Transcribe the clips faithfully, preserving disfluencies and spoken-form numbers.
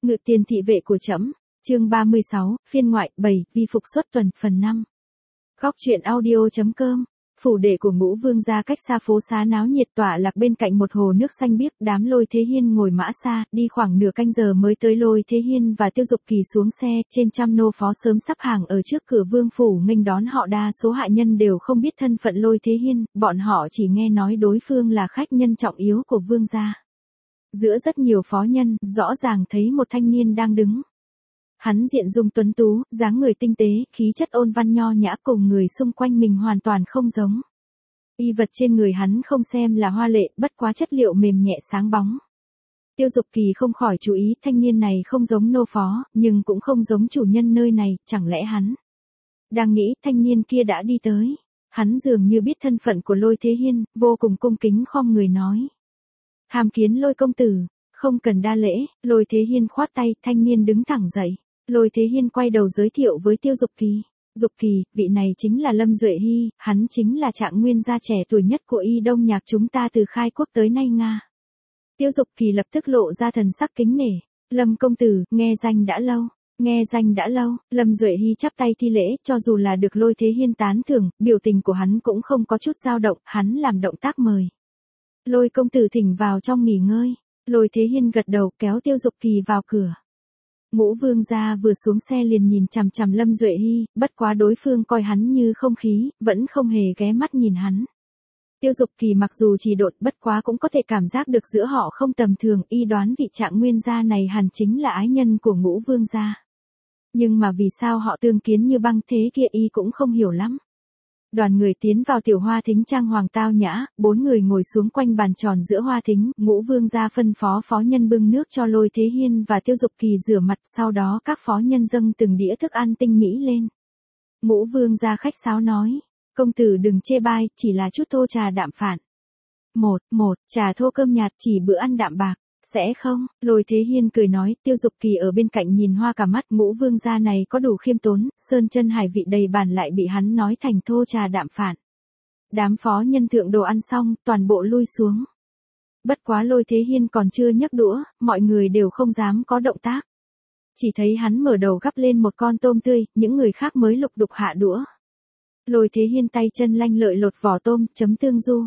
Ngự tiền thị vệ của trẫm, chương ba mươi sáu, phiên ngoại, bảy, vi phục xuất tuần, phần năm. Góc truyện audio.com. Phủ đệ của Ngũ Vương gia cách xa phố xá náo nhiệt tọa lạc bên cạnh một hồ nước xanh biếc, đám Lôi Thế Hiên ngồi mã xa, đi khoảng nửa canh giờ mới tới. Lôi Thế Hiên và Tiêu Dục Kỳ xuống xe, trên trăm nô phó sớm sắp hàng ở trước cửa vương phủ nghênh đón họ. Đa số hạ nhân đều không biết thân phận Lôi Thế Hiên, bọn họ chỉ nghe nói đối phương là khách nhân trọng yếu của vương gia. Giữa rất nhiều phó nhân, rõ ràng thấy một thanh niên đang đứng. Hắn diện dung tuấn tú, dáng người tinh tế, khí chất ôn văn nho nhã, cùng người xung quanh mình hoàn toàn không giống. Y vật trên người hắn không xem là hoa lệ, bất quá chất liệu mềm nhẹ sáng bóng. Tiêu Dục Kỳ không khỏi chú ý, thanh niên này không giống nô phó, nhưng cũng không giống chủ nhân nơi này, chẳng lẽ hắn. Đang nghĩ, thanh niên kia đã đi tới. Hắn dường như biết thân phận của Lôi Thế Hiên, vô cùng cung kính khom người nói. Tham kiến Lôi công tử. Không cần đa lễ. Lôi Thế Hiên khoát tay, thanh niên đứng thẳng dậy. Lôi Thế Hiên quay đầu giới thiệu với Tiêu Dục Kỳ. Dục Kỳ, vị này chính là Lâm Duệ Hy, hắn chính là trạng nguyên gia trẻ tuổi nhất của Y Đông Nhạc chúng ta từ khai quốc tới nay Nga. Tiêu Dục Kỳ lập tức lộ ra thần sắc kính nể. Lâm công tử, nghe danh đã lâu. Nghe danh đã lâu. Lâm Duệ Hy chắp tay thi lễ, cho dù là được Lôi Thế Hiên tán thưởng, biểu tình của hắn cũng không có chút dao động, hắn làm động tác mời. Lôi công tử thỉnh vào trong nghỉ ngơi. Lôi Thế Hiên gật đầu, kéo Tiêu Dục Kỳ vào cửa. Ngũ Vương gia vừa xuống xe liền nhìn chằm chằm Lâm Duệ Hy, bất quá đối phương coi hắn như không khí, vẫn không hề ghé mắt nhìn hắn. Tiêu Dục Kỳ mặc dù chỉ đột, bất quá cũng có thể cảm giác được giữa họ không tầm thường, y đoán vị trạng nguyên gia này hẳn chính là ái nhân của Ngũ Vương gia. Nhưng mà vì sao họ tương kiến như băng thế kia y cũng không hiểu lắm. Đoàn người tiến vào tiểu hoa thính trang hoàng tao nhã, bốn người ngồi xuống quanh bàn tròn giữa hoa thính, Ngũ Vương gia phân phó phó nhân bưng nước cho Lôi Thế Hiên và Tiêu Dục Kỳ rửa mặt, sau đó các phó nhân dâng từng đĩa thức ăn tinh mỹ lên. Ngũ Vương gia khách sáo nói, công tử đừng chê bai, chỉ là chút thô trà đạm phản. Một, một, trà thô cơm nhạt, chỉ bữa ăn đạm bạc. Sẽ không, Lôi Thế Hiên cười nói, Tiêu Dục Kỳ ở bên cạnh nhìn hoa cả mắt, Ngũ Vương gia này có đủ khiêm tốn, sơn chân hải vị đầy bàn lại bị hắn nói thành thô trà đạm phản. Đám phó nhân thượng đồ ăn xong, toàn bộ lui xuống. Bất quá Lôi Thế Hiên còn chưa nhấc đũa, mọi người đều không dám có động tác. Chỉ thấy hắn mở đầu gắp lên một con tôm tươi, những người khác mới lục đục hạ đũa. Lôi Thế Hiên tay chân lanh lợi lột vỏ tôm, chấm tương du.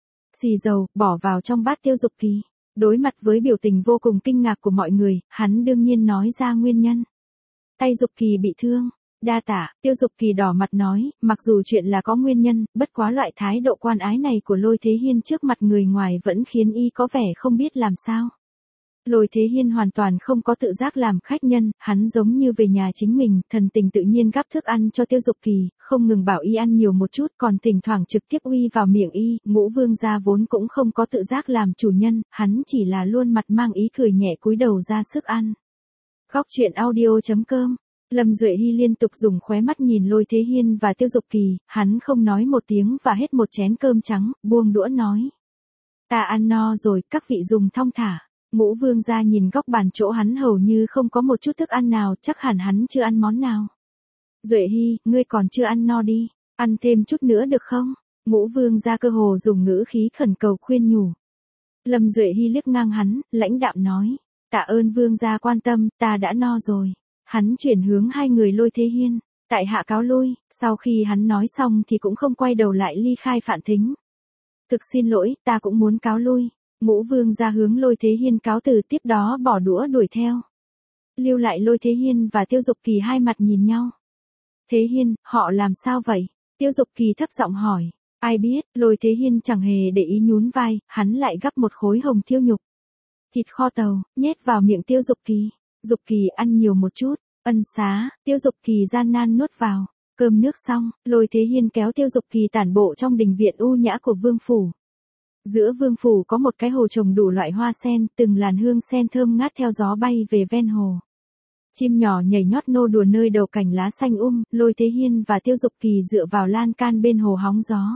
Xì dầu, bỏ vào trong bát Tiêu Dục Kỳ. Đối mặt với biểu tình vô cùng kinh ngạc của mọi người, hắn đương nhiên nói ra nguyên nhân. Tay Dục Kỳ bị thương. Đa tả, Tiêu Dục Kỳ đỏ mặt nói, mặc dù chuyện là có nguyên nhân, bất quá loại thái độ quan ái này của Lôi Thế Hiên trước mặt người ngoài vẫn khiến y có vẻ không biết làm sao. Lôi Thế Hiên hoàn toàn không có tự giác làm khách nhân, hắn giống như về nhà chính mình, thần tình tự nhiên gắp thức ăn cho Tiêu Dục Kỳ, không ngừng bảo y ăn nhiều một chút, còn thỉnh thoảng trực tiếp uy vào miệng y. Ngũ Vương gia vốn cũng không có tự giác làm chủ nhân, hắn chỉ là luôn mặt mang ý cười nhẹ cúi đầu ra sức ăn. Góc truyện audio.com. Lâm Duệ Hy liên tục dùng khóe mắt nhìn Lôi Thế Hiên và Tiêu Dục Kỳ, hắn không nói một tiếng và hết một chén cơm trắng, buông đũa nói. Ta ăn no rồi, các vị dùng thong thả. Ngũ Vương gia nhìn góc bàn chỗ hắn hầu như không có một chút thức ăn nào, chắc hẳn hắn chưa ăn món nào. Duệ Hy, ngươi còn chưa ăn no đi, ăn thêm chút nữa được không? Ngũ Vương gia cơ hồ dùng ngữ khí khẩn cầu khuyên nhủ. Lâm Duệ Hy liếc ngang hắn, lãnh đạm nói, tạ ơn Vương gia quan tâm, ta đã no rồi. Hắn chuyển hướng hai người Lôi Thế Hiên, tại hạ cáo lui, sau khi hắn nói xong thì cũng không quay đầu lại ly khai phạn thính. Thực xin lỗi, ta cũng muốn cáo lui. Ngũ Vương gia hướng Lôi Thế Hiên cáo từ, tiếp đó bỏ đũa đuổi theo. Lưu lại Lôi Thế Hiên và Tiêu Dục Kỳ hai mặt nhìn nhau. Thế Hiên, họ làm sao vậy? Tiêu Dục Kỳ thấp giọng hỏi. Ai biết, Lôi Thế Hiên chẳng hề để ý nhún vai, hắn lại gắp một khối hồng thiêu nhục. Thịt kho tàu, nhét vào miệng Tiêu Dục Kỳ. Dục Kỳ ăn nhiều một chút, ân xá, Tiêu Dục Kỳ gian nan nuốt vào. Cơm nước xong, Lôi Thế Hiên kéo Tiêu Dục Kỳ tản bộ trong đình viện u nhã của vương phủ. Giữa vương phủ có một cái hồ trồng đủ loại hoa sen, từng làn hương sen thơm ngát theo gió bay về ven hồ. Chim nhỏ nhảy nhót nô đùa nơi đầu cành lá xanh um, Lôi Thế Hiên và Tiêu Dục Kỳ dựa vào lan can bên hồ hóng gió.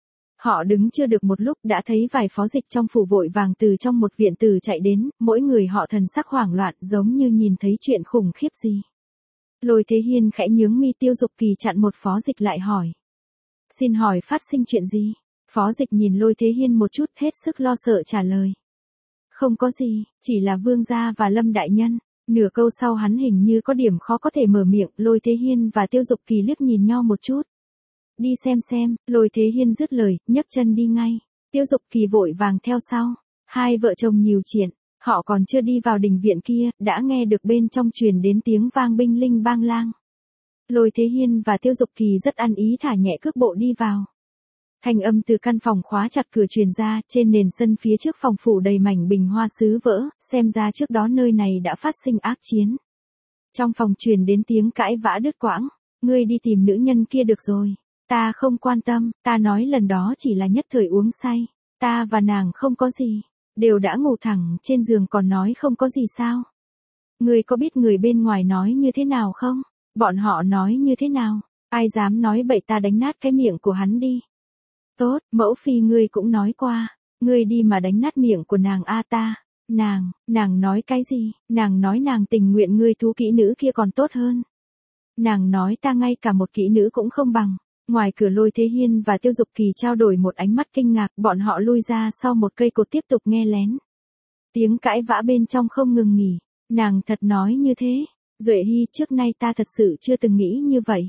Họ đứng chưa được một lúc đã thấy vài phó dịch trong phủ vội vàng từ trong một viện tử chạy đến, mỗi người họ thần sắc hoảng loạn giống như nhìn thấy chuyện khủng khiếp gì. Lôi Thế Hiên khẽ nhướng mi, Tiêu Dục Kỳ chặn một phó dịch lại hỏi. Xin hỏi phát sinh chuyện gì? Phó dịch nhìn Lôi Thế Hiên một chút, hết sức lo sợ trả lời. Không có gì, chỉ là Vương gia và Lâm đại nhân. Nửa câu sau hắn hình như có điểm khó có thể mở miệng, Lôi Thế Hiên và Tiêu Dục Kỳ liếc nhìn nhau một chút. Đi xem xem, Lôi Thế Hiên dứt lời, nhấc chân đi ngay. Tiêu Dục Kỳ vội vàng theo sau. Hai vợ chồng nhiều chuyện, họ còn chưa đi vào đình viện kia, đã nghe được bên trong truyền đến tiếng vang binh linh bang lang. Lôi Thế Hiên và Tiêu Dục Kỳ rất ăn ý thả nhẹ cước bộ đi vào. Thanh âm từ căn phòng khóa chặt cửa truyền ra, trên nền sân phía trước phòng phủ đầy mảnh bình hoa sứ vỡ, xem ra trước đó nơi này đã phát sinh ác chiến. Trong phòng truyền đến tiếng cãi vã đứt quãng, ngươi đi tìm nữ nhân kia được rồi, ta không quan tâm, ta nói lần đó chỉ là nhất thời uống say, ta và nàng không có gì, đều đã ngủ thẳng trên giường còn nói không có gì sao. Ngươi có biết người bên ngoài nói như thế nào không? Bọn họ nói như thế nào? Ai dám nói bậy ta đánh nát cái miệng của hắn đi. Tốt, mẫu phi ngươi cũng nói qua, ngươi đi mà đánh nát miệng của nàng a ta. Nàng, nàng nói cái gì? Nàng nói nàng tình nguyện ngươi thú kỹ nữ kia còn tốt hơn. Nàng nói ta ngay cả một kỹ nữ cũng không bằng. Ngoài cửa Lôi Thế Hiên và Tiêu Dục Kỳ trao đổi một ánh mắt kinh ngạc, bọn họ lui ra sau một cây cột tiếp tục nghe lén. Tiếng cãi vã bên trong không ngừng nghỉ, nàng thật nói như thế. Duệ Hy, trước nay ta thật sự chưa từng nghĩ như vậy.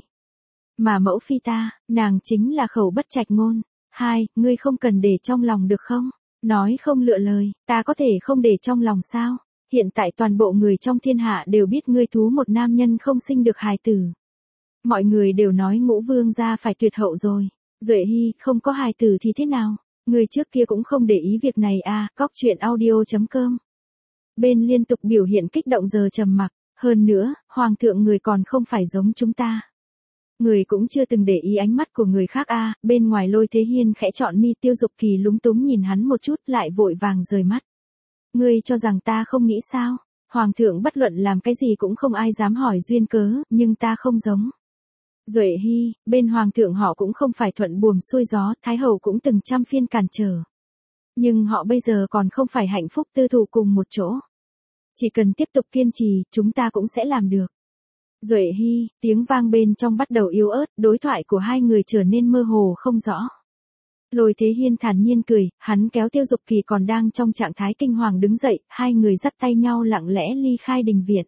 Mà mẫu phi ta, nàng chính là khẩu bất trạch ngôn. Hai, ngươi không cần để trong lòng được không? Nói không lựa lời, ta có thể không để trong lòng sao? Hiện tại toàn bộ người trong thiên hạ đều biết ngươi thú một nam nhân không sinh được hài tử. Mọi người đều nói Ngũ Vương gia phải tuyệt hậu rồi. Duệ Hy, không có hài tử thì thế nào? Ngươi trước kia cũng không để ý việc này à, cóc truyện audio chấm com. Bên liên tục biểu hiện kích động giờ trầm mặc. Hơn nữa, hoàng thượng người còn không phải giống chúng ta. Người cũng chưa từng để ý ánh mắt của người khác a. À, bên ngoài Lôi Thế Hiên khẽ chọn mi, Tiêu Dục Kỳ lúng túng nhìn hắn một chút lại vội vàng rời mắt. Ngươi cho rằng ta không nghĩ sao? Hoàng thượng bất luận làm cái gì cũng không ai dám hỏi duyên cớ, nhưng ta không giống. Duệ Hy, bên hoàng thượng họ cũng không phải thuận buồm xuôi gió, thái hậu cũng từng trăm phiên cản trở. Nhưng họ bây giờ còn không phải hạnh phúc tư thù cùng một chỗ. Chỉ cần tiếp tục kiên trì, chúng ta cũng sẽ làm được. Duệ Hy, tiếng vang bên trong bắt đầu yếu ớt, đối thoại của hai người trở nên mơ hồ không rõ. Lôi Thế Hiên thản nhiên cười, hắn kéo Tiêu Dục Kỳ còn đang trong trạng thái kinh hoàng đứng dậy, hai người dắt tay nhau lặng lẽ ly khai đình viện.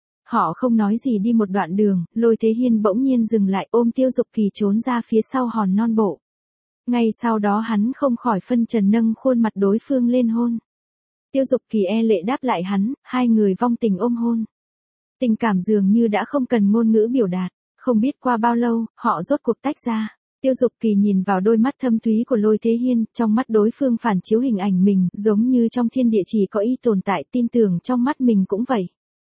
Họ không nói gì đi một đoạn đường, Lôi Thế Hiên bỗng nhiên dừng lại ôm Tiêu Dục Kỳ trốn ra phía sau hòn non bộ. Ngay sau đó hắn không khỏi phân trần nâng khuôn mặt đối phương lên hôn. Tiêu Dục Kỳ e lệ đáp lại hắn, hai người vong tình ôm hôn. Tình cảm dường như đã không cần ngôn ngữ biểu đạt, không biết qua bao lâu, họ rốt cuộc tách ra. Tiêu Dục Kỳ nhìn vào đôi mắt thâm thúy của Lôi Thế Hiên, trong mắt đối phương phản chiếu hình ảnh mình, giống như trong thiên địa chỉ có y tồn tại, tin tưởng trong mắt mình cũng vậy.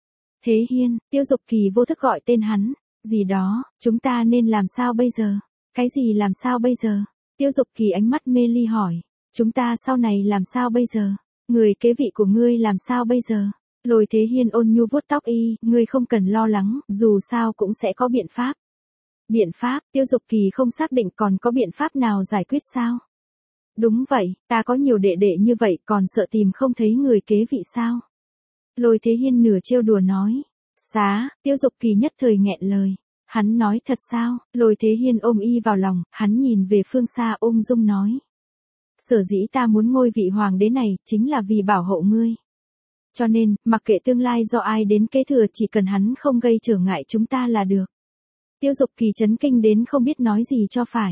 Thế Hiên, Tiêu Dục Kỳ vô thức gọi tên hắn, gì đó, chúng ta nên làm sao bây giờ? Cái gì làm sao bây giờ? Tiêu Dục Kỳ ánh mắt mê ly hỏi, chúng ta sau này làm sao bây giờ? Người kế vị của ngươi làm sao bây giờ? Lôi Thế Hiên ôn nhu vuốt tóc y, ngươi không cần lo lắng, dù sao cũng sẽ có biện pháp. Biện pháp, Tiêu Dục Kỳ không xác định còn có biện pháp nào giải quyết sao? Đúng vậy, ta có nhiều đệ đệ như vậy còn sợ tìm không thấy người kế vị sao? Lôi Thế Hiên nửa trêu đùa nói. Xá, Tiêu Dục Kỳ nhất thời nghẹn lời. Hắn nói thật sao? Lôi Thế Hiên ôm y vào lòng, hắn nhìn về phương xa ung dung nói. Sở dĩ ta muốn ngôi vị hoàng đế này, chính là vì bảo hộ ngươi. Cho nên, mặc kệ tương lai do ai đến kế thừa chỉ cần hắn không gây trở ngại chúng ta là được. Tiêu Dục Kỳ chấn kinh đến không biết nói gì cho phải.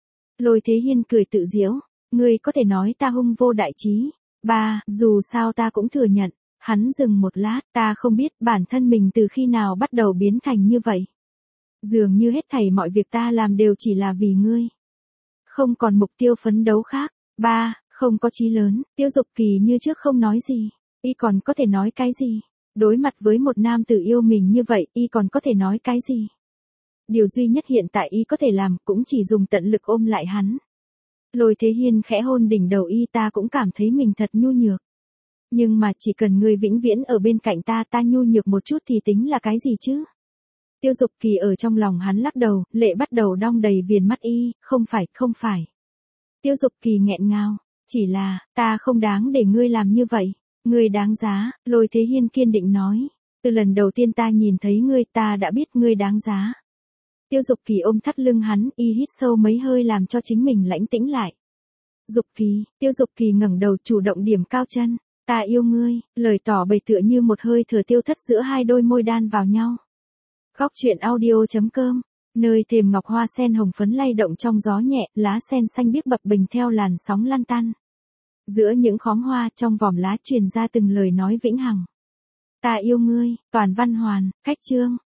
Lôi Thế Hiên cười tự giễu, ngươi có thể nói ta hung vô đại trí. Ba, dù sao ta cũng thừa nhận. Hắn dừng một lát, ta không biết bản thân mình từ khi nào bắt đầu biến thành như vậy. Dường như hết thảy mọi việc ta làm đều chỉ là vì ngươi. Không còn mục tiêu phấn đấu khác. Ba, không có chí lớn, Tiêu Dục Kỳ như trước không nói gì. Y còn có thể nói cái gì? Đối mặt với một nam tử yêu mình như vậy, y còn có thể nói cái gì? Điều duy nhất hiện tại y có thể làm cũng chỉ dùng tận lực ôm lại hắn. Lôi Thế Hiên khẽ hôn đỉnh đầu y, ta cũng cảm thấy mình thật nhu nhược. Nhưng mà chỉ cần ngươi vĩnh viễn ở bên cạnh ta, ta nhu nhược một chút thì tính là cái gì chứ? Tiêu Dục Kỳ ở trong lòng hắn lắc đầu, lệ bắt đầu đong đầy viền mắt y, không phải, không phải. Tiêu Dục Kỳ nghẹn ngào, chỉ là, ta không đáng để ngươi làm như vậy. Ngươi đáng giá, Lôi Thế Hiên kiên định nói. Từ lần đầu tiên ta nhìn thấy ngươi ta đã biết ngươi đáng giá. Tiêu Dục Kỳ ôm thắt lưng hắn, y hít sâu mấy hơi làm cho chính mình lãnh tĩnh lại. Dục Kỳ, Tiêu Dục Kỳ ngẩng đầu chủ động điểm cao chân. Ta yêu ngươi, lời tỏ bày tựa như một hơi thở tiêu thất giữa hai đôi môi đan vào nhau. Góc truyện audio.com, nơi thềm ngọc hoa sen hồng phấn lay động trong gió nhẹ, lá sen xanh biếc bập bềnh theo làn sóng lăn tăn. Giữa những khóm hoa trong vòm lá truyền ra từng lời nói vĩnh hằng. Ta yêu ngươi, Toàn Văn Hoàn, Cách Chương.